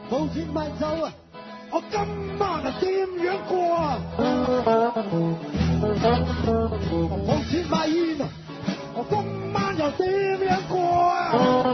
冇錢買酒啊！我今晚啊點樣過啊？冇錢買煙啊！我今晚又點樣過啊？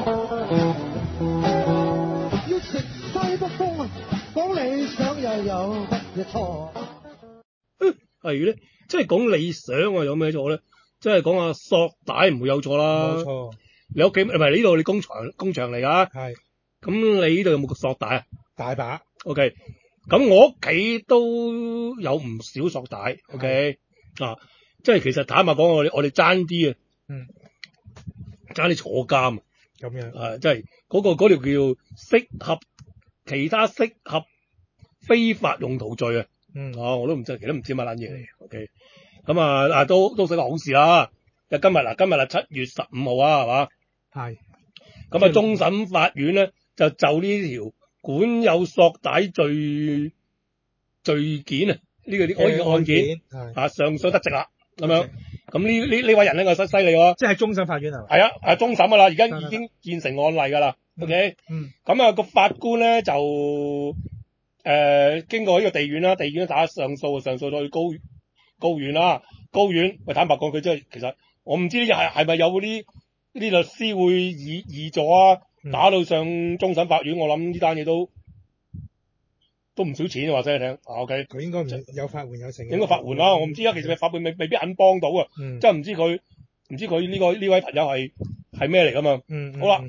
要食西北風啊！講理想又有乜嘢錯？ 係咧，即係講理想啊，有咩錯咧？即係講下索帶唔會有錯啦。 冇錯， 你屋企唔係呢度，你工場嚟㗎。 係咁你呢度有冇個索帶啊大把。 ？OK，咁我屋企都有唔少索帶。OK 啊，即係其實坦白講，我哋爭啲啊，爭啲坐監咁樣。 啊，即係嗰條叫其他適合非法用途罪啊。我都唔知，其實都唔知乜撚嘢嚟。OK， 咁啊都係個好事啦。今日7月15號啊，係嘛？ 係。 咁啊，終審法院咧就呢條管有索帶罪件啊，呢個案件啊上訴得直啦，咁樣。咁呢位人咧就犀利喎， 即係終審法院係嘛？ 係啊，終審㗎啦，而家已經建成案例㗎啦。OK，咁啊個法官咧就經過呢個地院啦，地院打上訴咗去高院啦。高院喂，坦白講，佢真係其實我唔知係咪有啲律師會議助啊，打到上終審法院，我諗呢單嘢都唔少錢話聲你聽。OK， 佢應該唔有法援有成。 應該法援啦，我唔知啊，其實法援未必肯幫到啊，真係唔知佢呢位朋友係咩嚟噶嘛。好啦，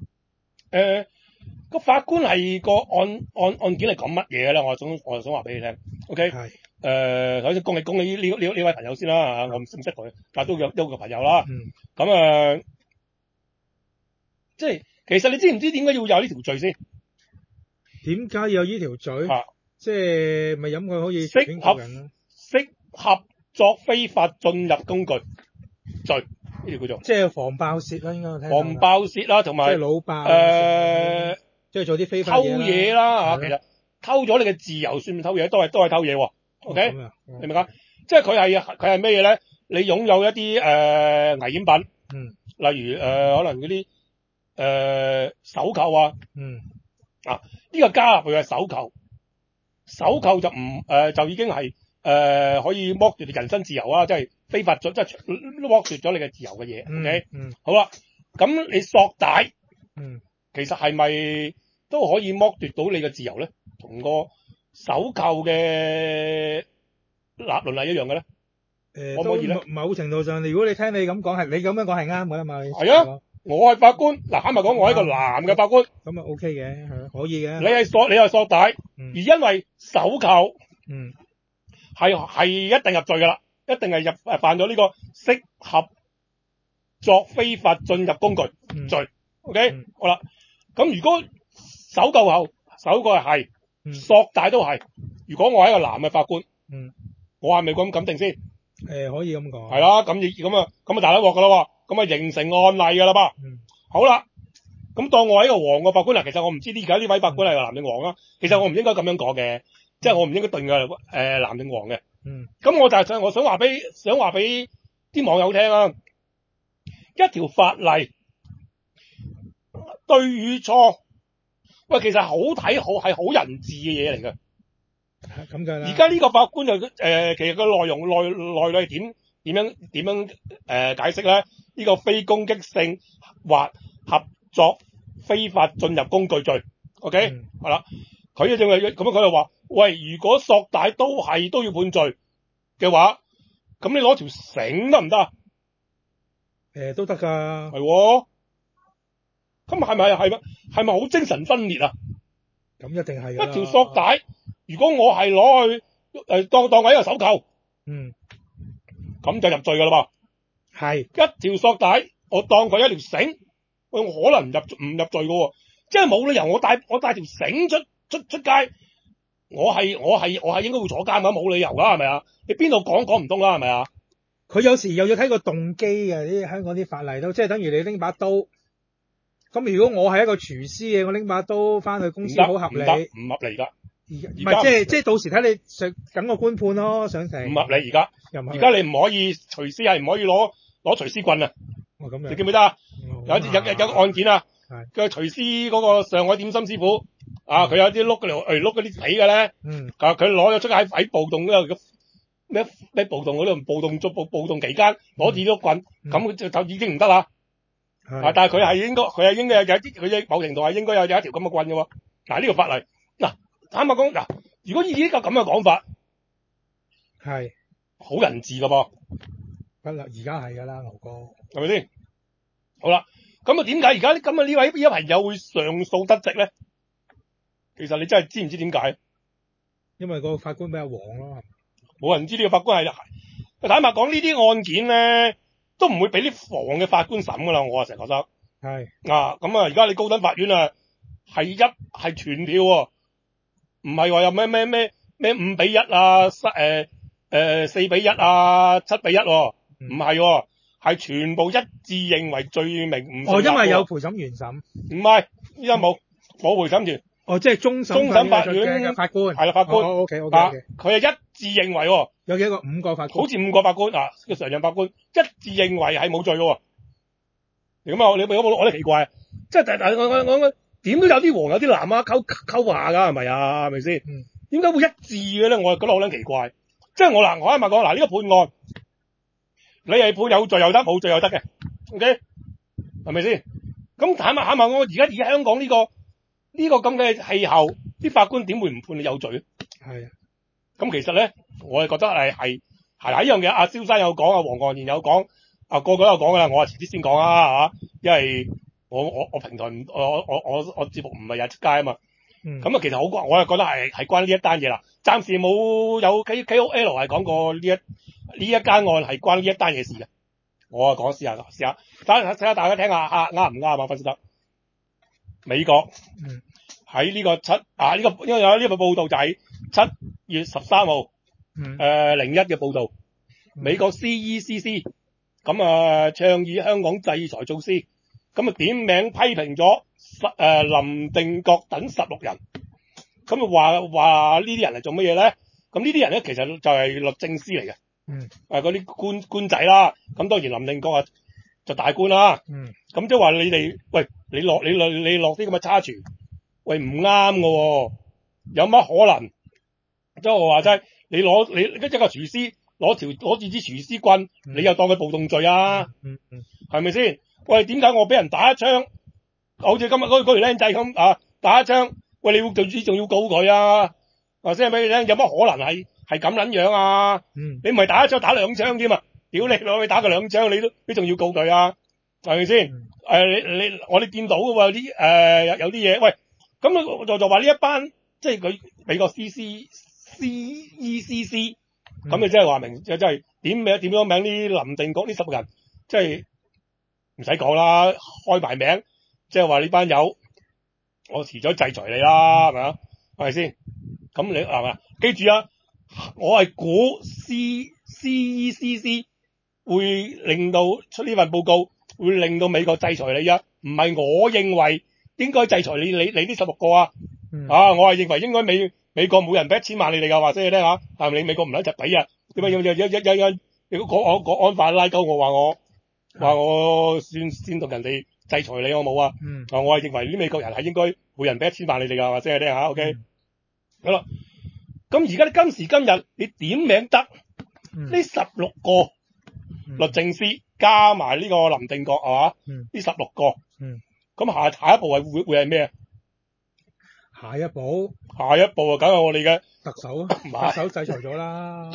個法官係個案件係講乜嘢咧？我想話俾你聽。OK， 首先恭喜呢位朋友先啦嚇，我唔識佢，但係都有個朋友啦。咁即係其實你知唔知點解要有呢條罪先？ 點解要有呢條罪？即係咪飲佢可以適合作非法進入工具罪，呢條叫做即係防爆竊啦，應該防爆竊啦，同埋即係老爆即係做啲非法偷嘢啦嚇。其實偷咗你嘅自由算唔偷嘢？都係偷嘢喎。OK， 你明唔明啊？即係佢係咩嘢咧？你擁有一啲危險品，例如可能嗰啲手扣啊，呢個加入佢嘅手扣就就已經係可以剝奪你人身自由啊，即係非法咗，即係剝奪咗你嘅自由嘅嘢。OK，好啦，咁你索帶，其實係咪都可以剝奪到你嘅自由咧？同個手扣嘅論例一樣嘅咧？可唔可以咧？ 某程度上，如果你聽你咁講係，你咁樣講係啱嘅啦嘛。 係啊，我係法官，嗱坦白講，我係一個男嘅法官， 咁啊 OK 嘅，係可以嘅。 你係索帶，而因為手扣，係一定入罪噶啦，一定係犯咗呢個適合作非法進入工具罪。OK，好啦，咁如果手扣係索帶都係，如果我係一個男嘅法官，我係咪咁肯定先？ 可以咁講。係啦，咁啊大鑊噶啦喎，咁啊形成案例噶啦噃。好啦，咁當我係一個黃嘅法官啦，其實我唔知而家呢位法官係男定黃啦。其實我唔應該咁樣講嘅，即係我唔應該定佢男定黃嘅。咁我就係我想話俾啲網友聽啊，一條法例對與錯，喂，其實好睇係好人治嘅嘢嚟嘅。 咁嘅啦。而家呢個法官就其實個內裏係點樣解釋咧？呢個非攻擊性或合作非法進入工具罪。OK，係啦，佢就咁佢就話：喂，如果索帶都要判罪嘅話，咁你攞條繩得唔得啊？ 都得㗎。 係喎。咁係咪好精神分裂啊？ 咁一定係㗎啦。 一條索帶，如果我係攞去當為一個手扣，咁就入罪㗎啦噃。 係一條索帶，我當佢一條繩，喂，我可能唔入罪㗎喎，即係冇理由我帶條繩出街，我係應該會坐監㗎，冇理由㗎，係咪啊？你邊度講唔通啦，係咪啊？ 佢有時又要睇個動機嘅，啲香港啲法例都即係等於你拎把刀。咁如果我係一個廚師嘅，我拎把刀翻去公司好合理， 唔合理㗎。 唔係即係到時睇你等個官判咯，上庭。 唔合理而家你唔可以廚師係唔可以攞廚師棍啊！ 咁樣你記唔記得啊？有個案件啊，個廚師嗰個上海點心師傅佢有啲碌嗰啲死嘅咧，佢攞咗出喺暴動嗰度咩暴動嗰度暴動期間攞住碌棍，咁就已經唔得啦。但係佢係應該有啲佢某程度係應該有一條咁嘅棍嘅喎。呢個法例坦白講如果以呢個咁嘅講法係好人治㗎噃。 不啦，而家係㗎啦，牛哥係咪先？好啦，咁點解而家咁呢位朋友會上訴得直咧？其實你真係知唔知點解？ 因為個法官比較黃咯。冇人知呢個法官係坦白講呢啲案件咧，都唔會俾啲黃嘅法官審㗎啦。我成日覺得係咁而家你高等法院係全票喎，唔係話有咩5比1啊，4比1啊，7比1喎，唔係喎，係全部一致認為罪名唔成立。 因為有陪審員審。 唔係，依家冇陪審員。 即係終審法院嘅法官。係啦， 法官。 OK。 佢係一致認為喎。 有幾個？5個法官。 好似5個法官個常任法官一致認為係冇罪嘅喎。咁你我覺得奇怪，即係但我點都有啲黃有啲藍溝下㗎，係咪啊？係咪先？點解會一致嘅咧？我係覺得好撚奇怪。即係我啱啱講呢個判案，你係判有罪又得，冇罪又得嘅。OK， 係咪先？咁坦白我而家香港呢個咁嘅氣候，啲法官點會唔判你有罪咧？ 係啊。 咁其實咧，我係覺得係呢樣嘢。阿蕭生有講，阿黃國賢有講，個個都有講㗎啦。我遲啲先講啦嚇，因為我平台我節目唔係日出街啊嘛。咁其實我係覺得係關呢一單嘢啦。暫時冇有 KOL 係講過呢一間案係關呢一單嘢事嘅。我講試下，睇下大家聽下啱唔啱啊？分析得美國喺呢個因為有呢個報道就係7月13號01嘅報道，美國 CECC 咁倡議香港制裁措施，咁點名批評咗林定國等16人，咁話呢啲人係做乜嘢咧？咁呢啲人咧其實就係律政司嚟嘅，嗰啲官仔啦。咁當然林定國就大官啦。咁即係話你哋，喂，你落啲咁嘅差傳，喂唔啱㗎喎，有乜可能？即係我話齋，你一個廚師攞住支廚師棍，你又當佢暴動罪啊？係咪先？喂，點解我俾人打一槍？好似今日嗰條僆仔咁打一槍，喂，你仲要告佢啊？話聲俾你聽，有乜可能係咁撚樣啊？你唔係打一槍打2槍添啊？屌你攞去打佢2槍，你仲要告佢啊？係咪先？我哋見到嘅喎，有啲嘢，喂，咁就話呢一班即係佢美國 CECC，咁你即係話明，即係點咗名呢林定國呢10人，即係唔使講啦，開埋名。即係話呢班友，我遲早制裁你啦，係咪啊？係咪先？咁你係咪？記住啊，我係估 CECC 會令到出呢份報告，會令到美國制裁你啊！唔係我認為應該制裁你呢16個啊！我係認為應該美國每人俾1000萬你哋㗎，話聲你聽下，但係你美國唔撚實俾啊！點解有國安法拉鳩我話我先同人哋制裁你，我冇啊！我係認為啲美國人係應該每人俾1000萬你哋㗎，話聲你聽下 ，OK？好啦，咁而家今時今日你點名得呢16個律政司加埋呢個林定國係嘛？呢16個，咁下一步係會係咩啊？ 下一步啊，梗係我哋嘅特首制裁咗啦。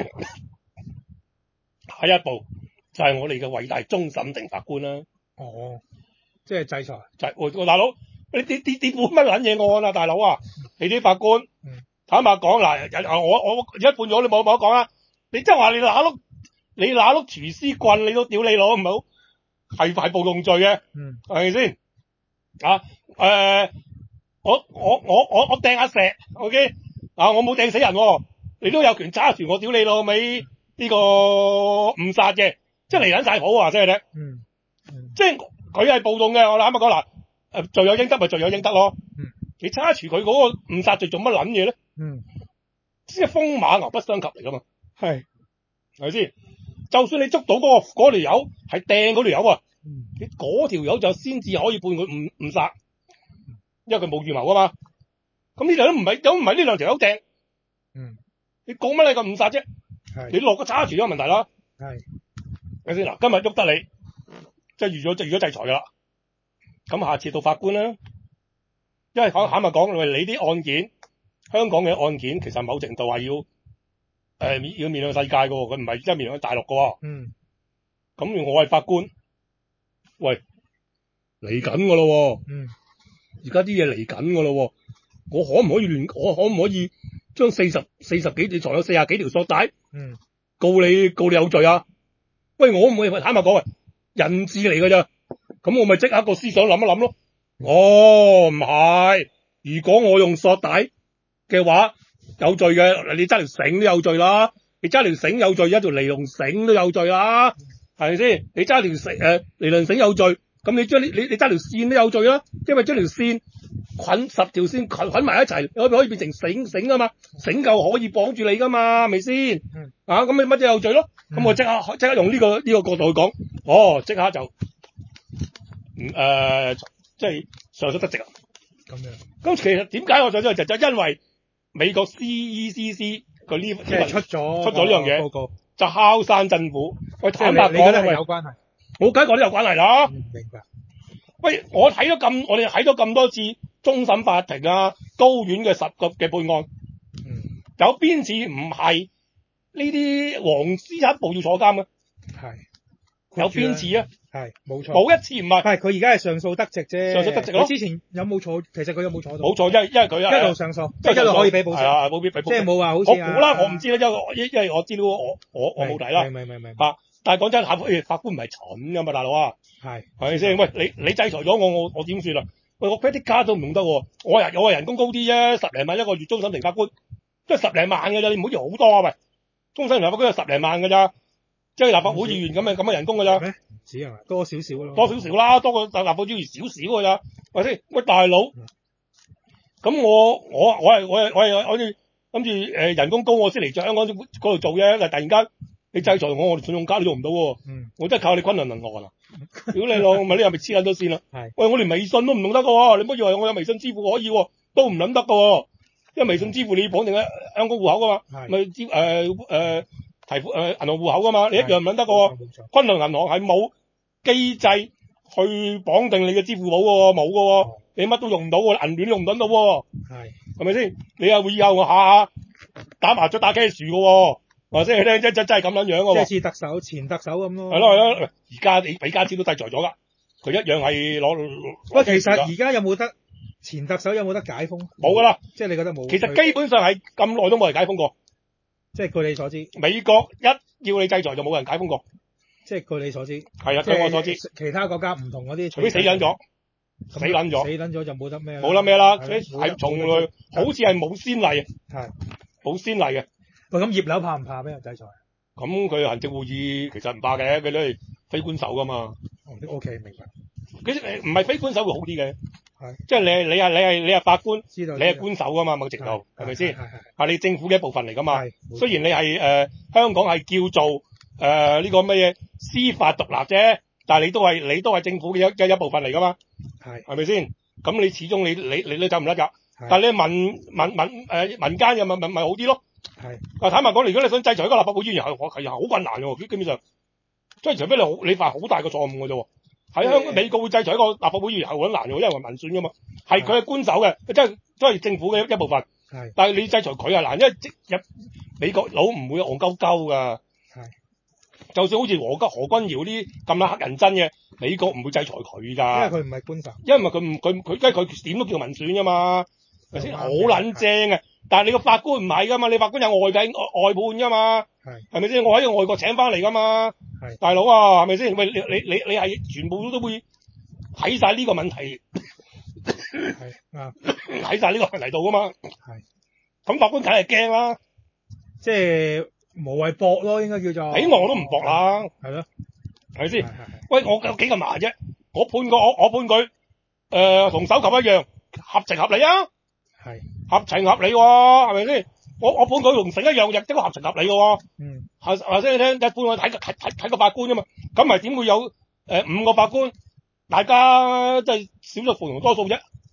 下一步就係我哋嘅偉大終審庭法官啦。 即係制裁。 大佬，你判乜撚嘢案啊？大佬啊，你啲法官，坦白講嗱，我而家判咗，你冇得講啊！你即係話你拿碌廚師棍，你都屌你攞唔好，係暴動罪嘅，係咪先？我掟下石 ，OK？我冇掟死人喎，你都有權揸住我屌你老味呢個誤殺嘅，即係嚟緊晒譜啊！即係咧，即係佢係暴動嘅，我啱啱講嗱，罪有應得咪罪有應得咯。你揸住佢嗰個誤殺罪做乜撚嘢咧？即係風馬牛不相及嚟噶嘛？係咪先？就算你捉到嗰條友係掟嗰條友啊，你嗰條友就先至可以判佢誤殺，因為佢冇預謀啊嘛。 咁呢度都唔係呢兩條友掟。你講乜你咁誤殺啫？你落個揸住咗個問題啦。係咪先嗱？今日喐得你，即係預咗制裁㗎啦。咁下次到法官啦，因為坦白講，你啲案件，香港嘅案件其實某程度係要面向世界㗎喎，佢唔係真係面向大陸㗎喎。咁我係法官，喂嚟緊㗎咯喎。而家啲嘢嚟緊㗎咯喎，我可唔可以將40幾你裁咗40幾條索帶？告你有罪啊？喂，我唔會坦白講，人質嚟㗎咋？咁我咪即刻個思想諗一諗咯。唔係，如果我用索帶嘅話有罪嘅，你揸條繩都有罪啦。你揸條繩有罪，一條尼龍繩都有罪啦，係咪先？你揸條尼龍繩有罪，咁你揸條線都有罪啦，因為將條線捆10條線捆埋一齊，可以變成繩啊嘛，繩夠可以綁住你噶嘛，係咪先？咁你乜嘢有罪咯？咁我即刻用呢個角度去講，即刻就即係上訴得直啊！咁樣。咁其實點解我上訴就因為美國 CECC 個呢即係出咗呢樣嘢報告，就敲山震虎。喂，坦白講，你覺得係有關係？我梗係覺得有關係啦。明白。喂，我哋睇咗咁多次終審法庭啊、高院嘅10個嘅判案，有邊次唔係呢啲黃絲一步要坐監啊？有邊次啊？冇錯，冇一次唔係。佢而家係上訴得直啫。上訴得直咯。之前有冇坐？其實佢有冇坐到？冇錯，因為佢一路上訴，即係一路可以俾補償。係啊，冇俾補償。即係冇話好似我估啦，我唔知啦，因為我知道我冇睇啦。明。但係講真，法官唔係蠢噶嘛，大佬啊。係咪先？喂，你制裁咗我點算啊？喂，我 credit card 都唔用得喎。我係人工高啲啫，10零萬一個月終審庭法官，即係10零萬㗎咋，你唔好以為好多啊喂。終審庭法官係10零萬㗎咋，即係立法會議員咁嘅人工㗎咋。唔止係嘛？多少少咯。多少少啦，多過立法會議員少少㗎咋，係咪先？喂，大佬，咁我係諗住人工高我先嚟香港嗰度做啫，但係突然間你制裁我信用卡都用唔到喎。我真係靠你昆侖銀行啊！屌你老，咪你係咪黐撚咗線啦？喂，我連微信都唔用得㗎喎，你唔好以為我有微信支付可以喎，都唔諗得㗎喎，因為微信支付你要綁定喺香港戶口㗎嘛，咪支提款銀行戶口㗎嘛，你一樣唔諗得㗎喎。昆侖銀行係冇機制去綁定你嘅支付寶㗎喎，冇㗎喎，你乜都用唔到喎，銀聯用唔到喎，係咪先？你又會以後我下下打麻雀打 cash 㗎喎。話聲你聽，真係咁樣喎，即係似特首、前特首咁咯。係咯，而家你李家超都制裁咗㗎，佢一樣係攞。喂，其實而家有冇得前特首有冇得解封？冇㗎啦，即係你覺得冇。其實基本上係咁耐都冇人解封過。即係據你所知，美國一要你制裁就冇人解封過。即係據你所知。係啊，據我所知。其他國家唔同嗰啲，除非死撚咗，死撚咗就冇得咩。冇得咩啦，係從來好似係冇先例，係冇先例嘅。喂，咁葉劉怕唔怕俾人制裁？咁佢行政會議其實唔怕嘅，佢都係非官守噶嘛。OK， 明白。其實唔係非官守會好啲嘅，即係你係法官，你係官守噶嘛，某程度係咪先？係你政府嘅一部分嚟噶嘛。雖然你係香港係叫做呢個乜嘢司法獨立啫，但係你都係政府嘅一部分嚟噶嘛。係咪先？咁你始終你都走唔甩㗎。但係你民間又咪好啲咯。係，坦白講，如果你想制裁一個立法會議員，係好困難嘅，基本上，即係除非你犯好大個錯誤嘅啫。喺香港美國會制裁一個立法會議員係好難嘅，因為民選噶嘛，係佢係官守嘅，即係都係政府嘅一部分。係，但係你制裁佢係難，因為美國佬唔會戇鳩鳩噶。係，就算好似何君堯啲咁黑人憎嘅，美國唔會制裁佢噶。因為佢唔係官守，因為佢點都叫民選噶嘛，係咪先？好撚正嘅。但係你個法官唔係噶嘛，你法官有外判噶嘛，係咪先？我喺外國請翻嚟噶嘛，大佬啊，係咪先？喂，你係全部都會睇晒呢個問題，睇晒呢個問題度噶嘛，咁法官梗係驚啦，即係無謂搏咯，應該叫做，俾我都唔搏啦，係咯，係咪先？喂，我有幾咁麻啫？我判佢同搜尋一樣，合情合理啊。係合情合理喎，係咪先？我判佢同繩一樣，亦都合情合理嘅喎。話聲你聽，一般我睇個法官啫嘛，咁咪點會有5個法官，大家即係少數服從多數啫？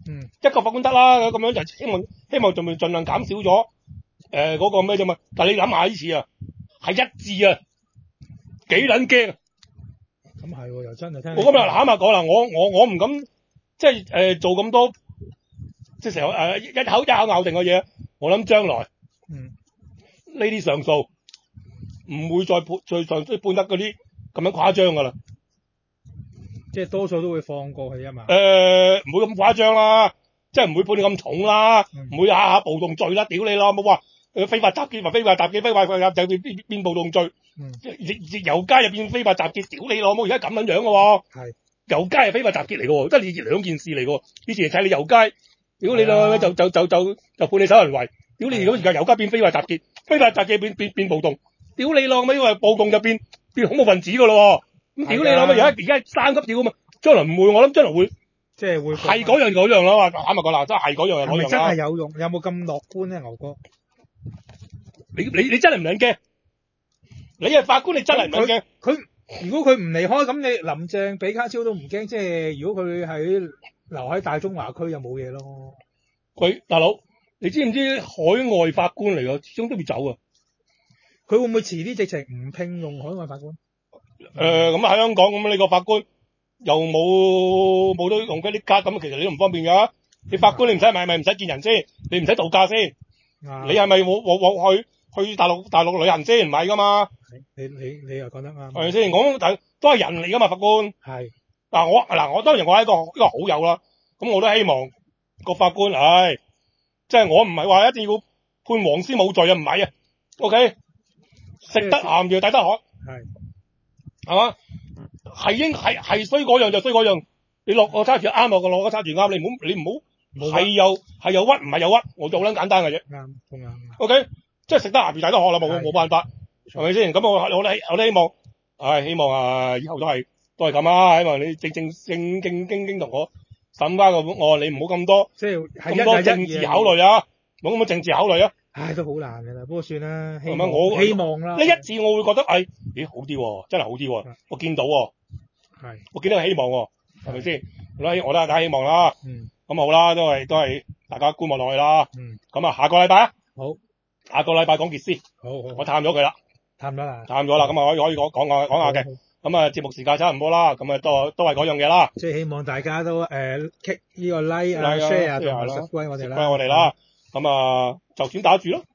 一個法官得啦，咁樣就希望盡量減少咗嗰個咩啫嘛。但係你諗下呢次啊，係一致啊，幾撚驚啊！ 咁係喎，又真係聽。 我今日坦白講啦，我唔敢即係做咁多即係成日一口咬定嘅嘢。我諗將來呢啲上訴唔會再上訴判得嗰啲咁樣誇張㗎啦。 即係多數都會放過去啊嘛。 唔會咁誇張啦，即係唔會判你咁重啦，唔會下下暴動罪啦，屌你啦，冇話非法集結或非法集結，非法就變暴動罪，遊街入變非法集結，屌你老母，而家咁樣樣嘅喎，遊街係非法集結嚟嘅喎，即係你兩件事嚟嘅喎，以前係你遊街，屌你啦，就判你手人為，屌你如果而家遊街變非法集結，非法集結變暴動，屌你老母，因為暴動就變恐怖分子嘅咯。咁屌你老母，而家係三級屌啊嘛，將來唔會，我諗將來會， 即係會係嗰樣啦嘛，坦白講啦，真係嗰樣係嗰樣啦。 真係有用？有冇咁樂觀咧，牛哥？ 你真係唔撚驚？你係法官，你真係唔撚驚？ 佢如果佢唔離開，咁你林鄭比卡超都唔驚。即係如果佢留喺大中華區，就冇嘢咯。 佢大佬，你知唔知海外法官嚟㗎，始終都要走啊？ 佢會唔會遲啲直情唔聘用海外法官？ 咁喺香港咁，你個法官又冇得用嗰啲卡，咁其實你都唔方便㗎。你法官你唔使咪唔使見人先，你唔使度假先，你係咪去大陸旅行先？唔係㗎嘛。 你又講得啱。 係咪先？都係人嚟㗎嘛，法官。 係。 我當然我係一個好友啦。咁我都希望個法官，即係我唔係話一定要判黃絲冇罪啊，唔係啊。OK，食得鹹魚抵得渴。係嘛？係衰嗰樣就衰嗰樣。你落個差住啱，落個差住啱。你唔好係又屈，唔係又屈，我就好撚簡單嘅啫。 啱，都啱。 OK，即係食得鹹魚抵得渴啦，冇辦法，係咪先？咁我都希望，希望以後都係咁啊！希望你正經同我審翻個案，你唔好咁多， 即係咁多政治考慮啊！冇咁多政治考慮啊！ 都好難㗎啦，不過算啦。希望啦。 呢一次我會覺得咦好啲喎，真係好啲喎，我見到喎，我見到希望喎，係咪先？我都係大家希望啦。咁好啦，都係大家觀望落去啦。咁下個禮拜好，下個禮拜講傑斯。好，我探咗佢啦。探咗啦。咁可以講下嘅。咁節目時間差唔多啦，咁都係嗰樣嘢啦。 即係希望大家都kick 呢個 like share 同埋 subscribe 我哋啦。 我哋啦。咁就算打住咯。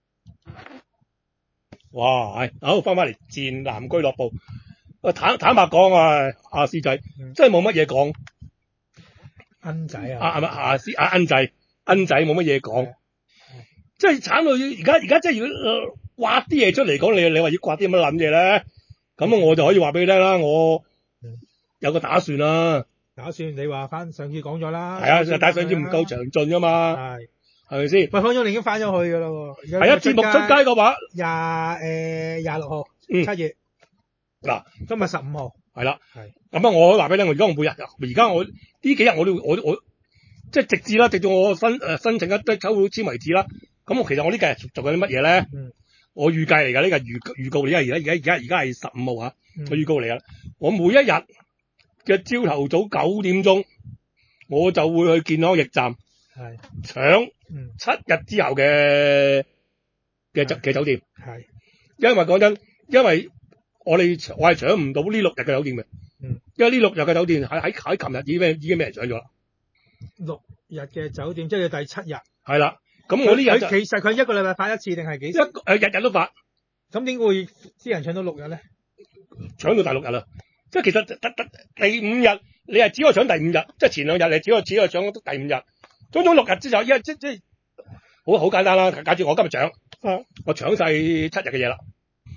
哇，好翻返嚟戰南俱樂部。坦白講阿師仔真係冇乜嘢講。 恩仔恩仔冇乜嘢講。即係慘到而家即係要刮啲嘢出嚟講，你話要刮啲乜撚嘢咧？咁我就可以話俾你聽啦，我有個打算啦。 打算你話翻上次講咗啦。 係啊，但上次唔夠詳盡㗎嘛。係咪先？ 喂，方中你已經翻咗去㗎啦喎。 係啊，節目出街嘅話 26號7月。嗱，今日15號。 係啦。咁我可以話俾你聽，而家我呢幾日我即係直至我申請抽到籤為止啦。咁其實我呢幾日做緊啲乜嘢咧？我預計嚟㗎，呢個預告嚟㗎，而家係15號嚇，我預告嚟㗎。我每一日嘅朝頭早9點鐘，我就會去健康驛站搶7日之後嘅酒店。因為講真，因為我係搶唔到呢6日嘅酒店嘅。因為呢6日嘅酒店喺琴日已經俾人搶咗啦。 6日嘅酒店即係第7日。係啦。咁我呢日其實佢一個禮拜發一次定係幾時？ 日日都發。 咁點會啲人搶到6日咧？ 搶到第6日啦！即係其實第5日你係只可以搶第5日，即係前2日你只可以搶到第5日。總6日之後，即係好簡單啦。假設我今日搶，我搶晒7日嘅嘢啦。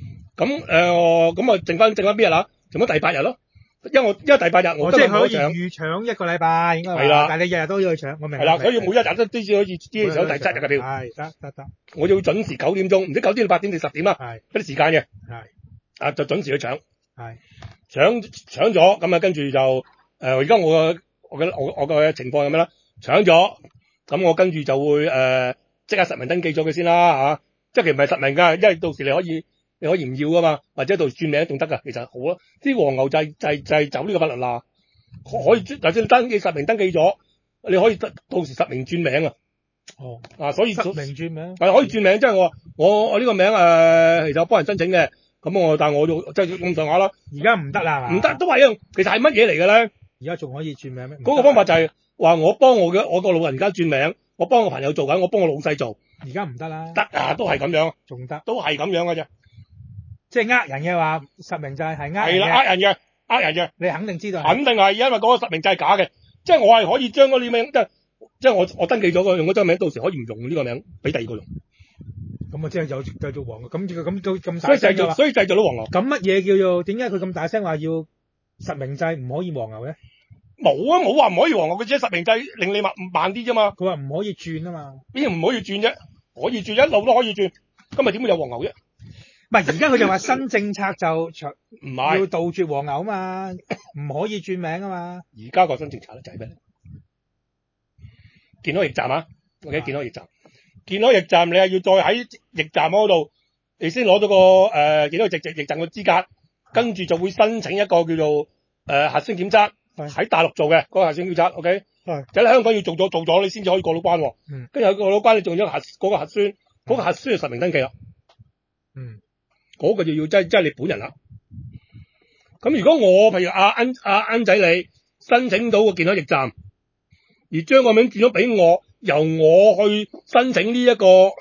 咁剩翻邊日啦？剩翻第8日咯。因為第8日我即係可以預搶一個禮拜，應該係啦。但係你日日都要去搶，我明。係啦， 所以每一日都先可以搶第7日嘅票。 係得。我要準時9點鐘，唔知9點到8點定10點啦。係嗰啲時間嘅。係。就準時去搶。係。搶咗，咁跟住就而家我嘅情況係咩咧？搶咗，咁我跟住就會即刻實名登記咗佢先啦嚇。即係其實唔係實名㗎，因為到時你可以唔要噶嘛，或者到時轉名仲得噶，其實好啊。啲黃牛就係走呢個法律啦，可以就算你實名登記咗， 你可以到時實名轉名啊。所以實名轉名係可以轉名，即係我呢個名其實我幫人申請嘅，咁但係我即係咁上下啦。 而家唔得啦， 唔得都話一樣，其實係乜嘢嚟嘅咧？ 而家仲可以轉名咩？ 嗰個方法就係話我幫我個老人家轉名，我幫我朋友做緊，我幫我老細做。 而家唔得啦， 得啊，都係咁樣， 仲得， 都係咁樣嘅啫。 即係人嘅話，實名制係係啦，呃人嘅， 你肯定知道， 肯定係，因為嗰個實名制係假嘅，即係我係可以將嗰啲名，即係我登記咗用嗰張名，到時可以唔用呢個名，俾第二個用。 咁啊，即係有製造黃牛，咁都咁大聲所以製造到黃牛。 咁乜嘢叫做點解佢咁大聲話要實名制唔可以黃牛咧？ 冇話唔可以黃牛，佢只係實名制令你慢啲啫嘛。 佢話唔可以轉啊嘛。 邊唔可以轉啫？可以轉，一路都可以轉。今日點會有黃牛啫？ 唔係，而家佢就話新政策就唔係要杜絕黃牛啊嘛，唔可以轉名啊嘛。 而家個新政策咧就係咩咧？健康驛站啊 ，OK， 健康驛站，健康驛站你係要再喺驛站嗰度，你先攞到個健康驛站嘅資格，跟住就會申請一個叫做核酸檢測，喺大陸做嘅嗰個核酸檢測 ，OK， 就喺香港要做咗你先至可以過到關喎。跟住過到關你做咗嗰個核酸，嗰個核酸就實名登記啦。嗰個就要即係你本人啦。咁如果我譬如阿恩仔你申請到個健康驛站，而將個名轉咗俾我，由我去申請呢一個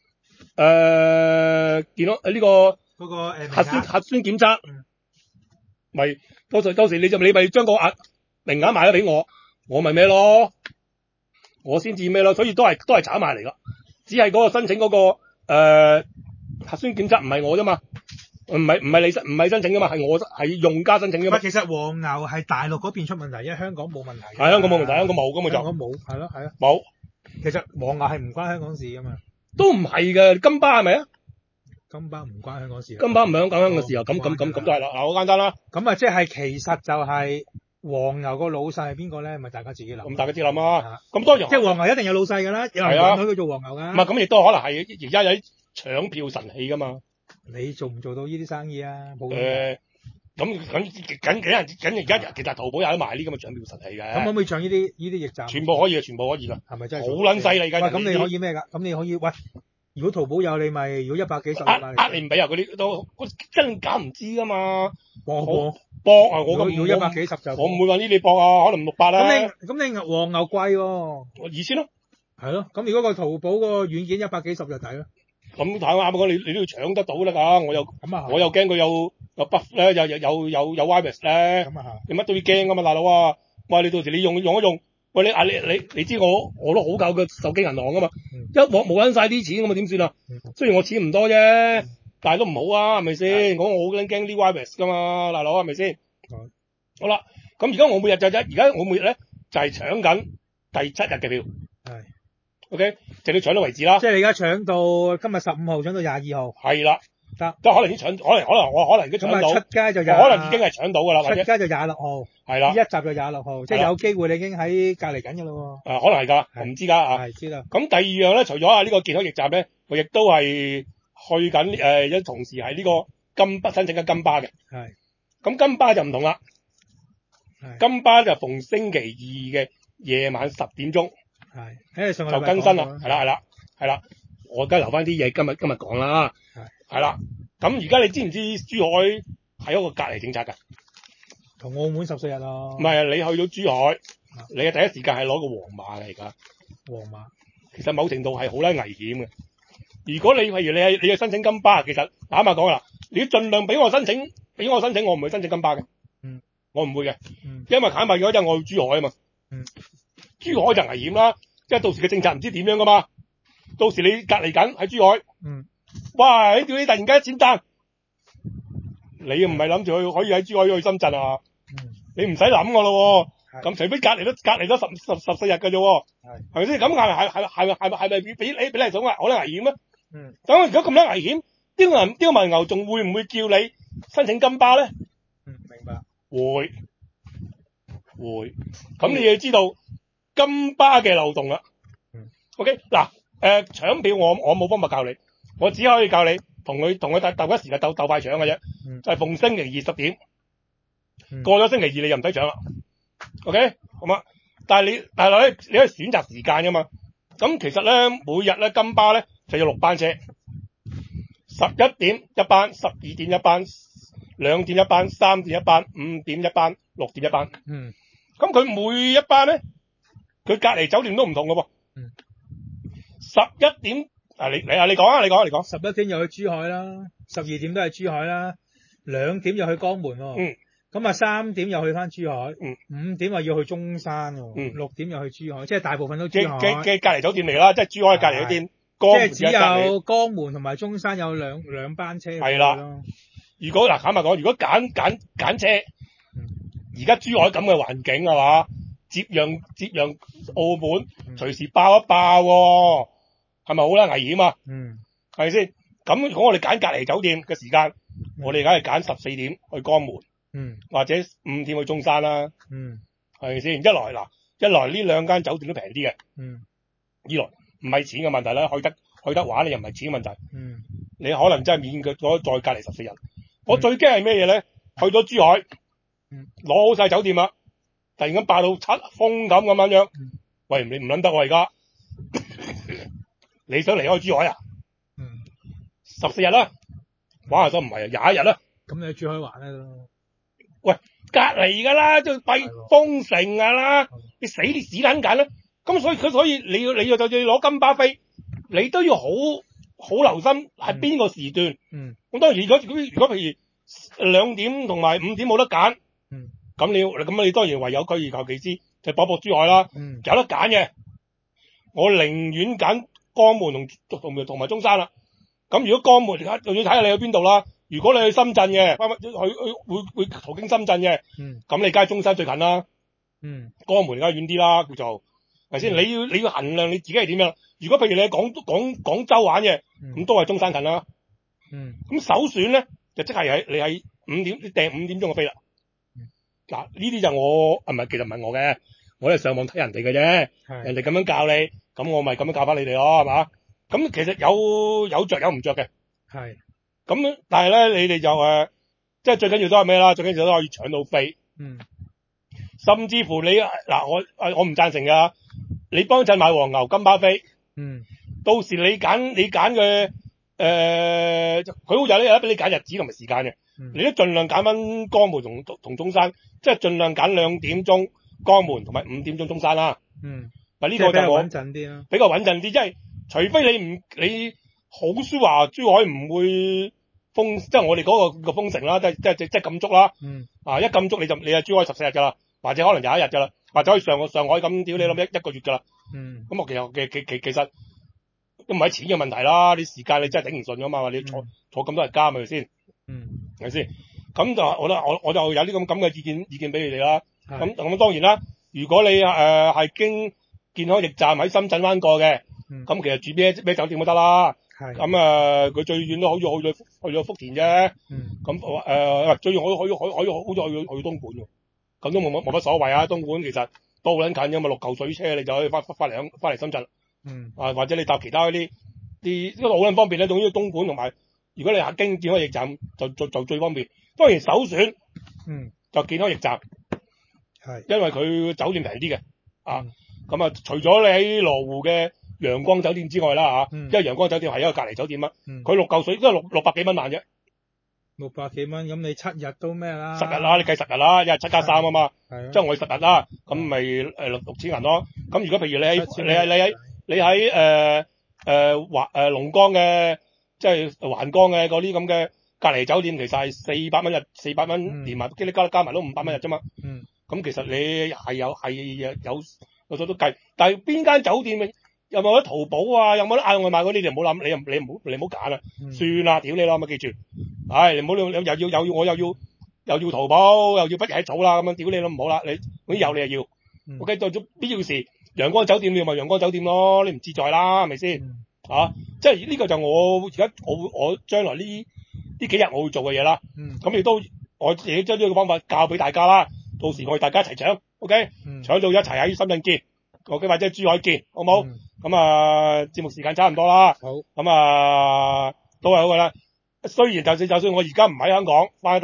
健康呢個嗰個核酸檢測，咪到時你咪將個名額賣咗俾我咪咩咯，我先至咩咯，所以都係炒賣嚟噶，只係嗰個申請嗰個核酸檢測唔係我啫嘛，唔係申請噶嘛，係用家申請噶嘛。 其實黃牛係大陸嗰邊出問題，因為香港冇問題。 係香港冇問題，香港冇咁咪就。 香港冇，係咯。 冇。 其實黃牛係唔關香港事噶嘛。 都唔係嘅，金巴係咪啊？ 金巴唔關香港事。 金巴唔係香港嘅時候，咁都係啦。嗱，好簡單啦。 咁啊，即係其實就係黃牛個老細係邊個咧？咪大家自己諗。 咁大家自己諗啊。咁當然。 即係黃牛一定有老細㗎啦，有人允許佢做黃牛㗎。 唔係，咁亦都可能係而家有啲搶票神器㗎嘛。 你做唔做到呢啲生意啊？冇咁而家其實淘寶有得賣呢咁嘅搶票神器嘅。 咁可唔可以搶呢啲驛站？ 全部可以嘅，全部可以㗎。 係咪真係？ 好撚犀利㗎！ 喂，咁你可以咩㗎？咁你可以喂，如果淘寶有你咪，如果100幾十你唔俾啊？嗰啲都真假唔知㗎嘛。 博啊！我咁如果100幾十就我唔會話呢你博啊，可能600啦。 咁你黃牛貴喎 ，2000咯。係咯，咁如果個淘寶個軟件100幾十就抵咯。 咁睇啱講，你都要搶得到啦㗎，我又驚佢有 buff 咧，有 virus 咧，你乜都要驚㗎嘛，大佬啊！喂，你到時你用一用，喂你知我都好靠個手機銀行㗎嘛，一鑊冇撚晒啲錢咁啊點算啊？雖然我錢唔多啫，但係都唔好啊，係咪先？我好撚驚啲 virus 㗎嘛，大佬係咪先？好啦，咁而家我每日咧就係搶緊第7日嘅票。OK， 直到搶到為止啦。 即係你而家搶到今日15號，搶到22號。 係啦， 得。 都可能已經搶，可能我可能已經搶到。 出街就可能已經係搶到㗎啦。 出街就26號。 係啦。 呢一集就26號，即係有機會你已經喺隔離緊㗎咯喎。 可能係㗎，我唔知㗎啊。 係知道。 咁第二樣咧，除咗呢個健康驛站咧，我亦都係去緊同時係呢個金巴申請緊金巴嘅。 係。 咁金巴就唔同啦。金巴就逢星期二嘅夜晚10點鐘。就更新啦，係啦，我而家留翻啲嘢今日講啦，係啦，咁而家你知唔知珠海係一個隔離政策㗎？ 同澳門14日咯。 唔係，你去到珠海，你嘅第一時間係攞個黃碼嘅而家。黃碼其實某程度係好撚危險嘅。如果你譬如你去申請金巴，其實坦白講啦，你要盡量俾我申請，我唔會申請金巴嘅。我唔會嘅，因為坦白講，因為我去珠海啊嘛。珠海就危險啦，即係到時嘅政策唔知點樣噶嘛。到時你隔離緊喺珠海，哇！你突然間一錢單，你唔係諗住可以喺珠海去深圳啊？你唔使諗噶咯喎，咁除非隔離咗14日嘅啫喎，係咪先？咁係咪俾你總話好撚危險啊？咁如果咁撚危險，刁民牛仲會唔會叫你申請金巴咧？ 明白。 會，咁你要知道。金巴嘅漏洞啦，OK 嗱，搶票我冇方法教你，我只可以教你同佢鬥一時間鬥快搶嘅啫，就係逢星期二10點，過咗星期二你就唔使搶啦，OK 好嘛？ 但係你可以選擇時間噶嘛。咁其實咧，每日咧金巴咧就有6班車，11點一班，12點一班，2點一班，3點一班，5點一班，6點一班。咁佢每一班咧，佢隔離酒店都唔同噶噃。11點你講啊，你講。 11點又去珠海啦，12點都係珠海啦，2點又去江門喎。咁啊3點又去翻珠海，5點又要去中山喎，6點又去珠海，即係大部分都珠海嘅隔離酒店嚟啦，即係珠海隔離酒店。 即係只有江門同埋中山有兩班車。 係啦。如果坦白講，如果揀車，而家珠海咁嘅環境係嘛，接壤澳門，隨時爆一爆喎，係咪好啦？危險啊！係咪先？咁如果我哋揀隔離酒店嘅時間，我哋梗係揀14點去江門。或者5點去中山啦，係咪先？一來呢2間酒店都平啲嘅，二來唔係錢嘅問題啦，去得玩你又唔係錢嘅問題，你可能真係免卻咗再隔離14日。我最驚係咩嘢咧？去咗珠海，攞好晒酒店啦，突然間爆到七風咁樣，喂，你唔撚得喎而家，你想離開珠海啊？14日啦，玩下都唔係啊，21日啦， 咁你去珠海玩啦都。 喂，隔離噶啦，就閉封城噶啦，你死你屎撚緊啦。咁所以你就要攞金巴飛，你都要好留心係邊個時段。咁當然如果譬如2點同埋5點冇得揀，咁你當然唯有退而求其次，就搏珠海啦。有得揀嘅，我寧願揀江門同埋中山啦。咁如果江門而家仲要睇下你去邊度啦。如果你去深圳嘅，會途經深圳嘅，咁你梗係中山最近啦。江門而家遠啲啦，叫做係咪先？你要衡量你自己係點樣。如果譬如你喺廣州玩嘅，咁都係中山近啦。咁首選咧就即係你喺5點，你訂5點鐘嘅飛啦。嗱呢啲就其實唔係我嘅，我都係上網睇人哋嘅啫。人哋咁樣教你，咁我咪咁樣教翻你哋咯，係嘛？咁其實有着有唔着嘅。係。咁但係咧，你哋就即係最緊要都係咩啦？最緊要都可以搶到飛。甚至乎你我唔贊成㗎。你幫襯買黃牛金巴飛。到時你揀嘅佢好有咧，俾你揀日子同埋時間嘅。你都盡量揀翻江門同中山，即係盡量揀2點鐘江門同埋5點鐘中山啦。嗱呢個就我穩陣啲啦， 比較穩陣啲，即係除非你好説話珠海唔會。即係我哋嗰個封城啦，即係禁足啦。一禁足你就珠海14日㗎啦，或者可能21日㗎啦，或者可以上海咁屌你諗一個月㗎啦。咁我其實都唔係錢嘅問題啦，你時間你真係頂唔順㗎嘛，你坐咁多日監係咪先？係咪先？咁就我就有啲咁嘅意見俾你哋啦。咁當然啦，如果你係經健康驛站喺深圳灣過嘅，咁其實住咩酒店都得啦。咁佢最遠都好似去咗福田啫。咁最遠可以去東莞喎。咁都冇乜所謂啊。東莞其實都好撚近㗎嘛，6嚿水車你就可以翻嚟深圳。或者你搭其他嗰啲呢個好撚方便咧。總之東莞同埋，如果你係經健康驛站就最方便。當然首選就健康驛站，因為佢酒店平啲嘅。咁除咗你喺羅湖嘅陽光酒店之外啦因為陽光酒店係一個隔離酒店啊，佢6嚿水都係600幾蚊萬啫 ，600幾蚊，咁你7日都咩啦 ？10日啦，你計10日啦，一日7+3啊嘛，即係我10日啦，咁咪6千銀咯。咁如果譬如你喺龍崗嘅，即係橫江嘅嗰啲咁嘅隔離酒店，其實係400蚊日，400蚊連埋加埋都500蚊日啫嘛。咁其實你係有數都計，但係邊間酒店有冇得淘寶啊？有冇得嗌外賣嗰啲？你唔好諗，你唔好揀啦，算啦，屌你啦，咁記住，你唔好又要我又要淘寶，又要不野草啦，咁樣屌你啦，唔好啦，你有你又要，OK，到咗必要時，陽光酒店你咪陽光酒店咯，你唔自在啦，係咪先？即係呢個就我而家我將來呢幾日我會做嘅嘢啦。咁亦都我自己將呢個方法教俾大家啦，到時我哋大家一齊搶。OK，搶到一齊喺深圳見，OK，或者珠海見，好冇？咁節目時間差唔多啦。好，咁都係好噶啦。雖然就算我而家唔喺香港，翻喺大陸，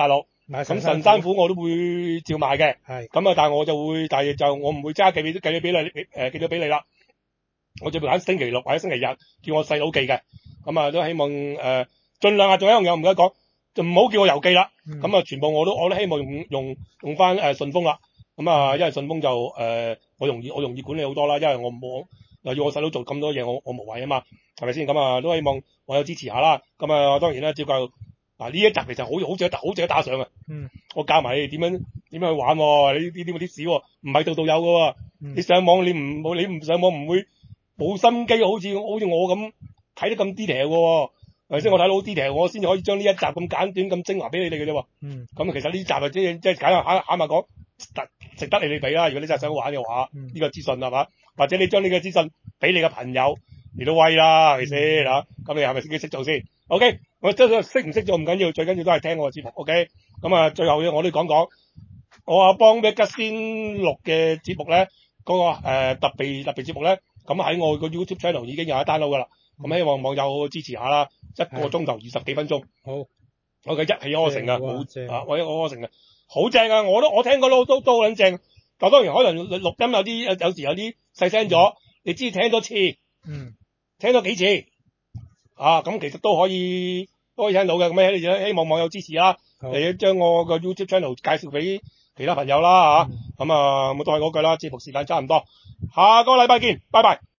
咁神山虎我都會照買嘅。 係。 咁啊，但係我就會，但係就我唔會即刻寄咗俾你啦。我就會揀星期六或者星期日叫我細佬寄嘅。咁啊，都希望盡量仲有一樣嘢唔該講，就唔好叫我郵寄啦。咁啊，全部我都希望用翻順豐啦。咁啊，因為順豐就我容易管理好多啦，因為我又要我細佬做咁多嘢，我無謂啊嘛，係咪先？咁啊，都希望網友支持下啦。咁啊，當然啦，照舊嗱呢一集其實好值得打賞啊。我教埋你點樣去玩喎，呢啲啲事唔係度度有㗎喎。你上網你唔上網唔會冇心機，好似我咁睇得咁 detail 喎。係咪先？我睇到好 detail，我先至可以將呢一集咁簡短咁精華俾你哋嘅啫喎。咁其實呢集啊，即係簡單下咪講，值得你哋俾啦。如果你真係想玩嘅話，呢個資訊係嘛？或者你將呢個資訊俾你嘅朋友嚟到威啦，係咪先嚇？咁你係咪自己識做先 ？OK， 我真係識唔識做唔緊要，最緊要都係聽我嘅節目。OK， 咁啊，最後我都講我幫咩吉先錄嘅節目咧，嗰個特別節目咧，咁喺我個 YouTube channel 已經有一 download 噶啦。咁希望網友支持下啦，1個鐘頭20幾分鐘。好。我嘅一氣呵成啊，我一氣呵成啊，好正啊！我聽過都好撚正。但當然可能錄音有時有啲細聲咗，你知聽多次，聽多幾次，咁其實都可以聽到嘅。咁希望網友支持啦，你將我個 YouTube channel 介紹俾其他朋友啦嚇。咁都係嗰句啦，節目時間差唔多，下個禮拜見，拜拜。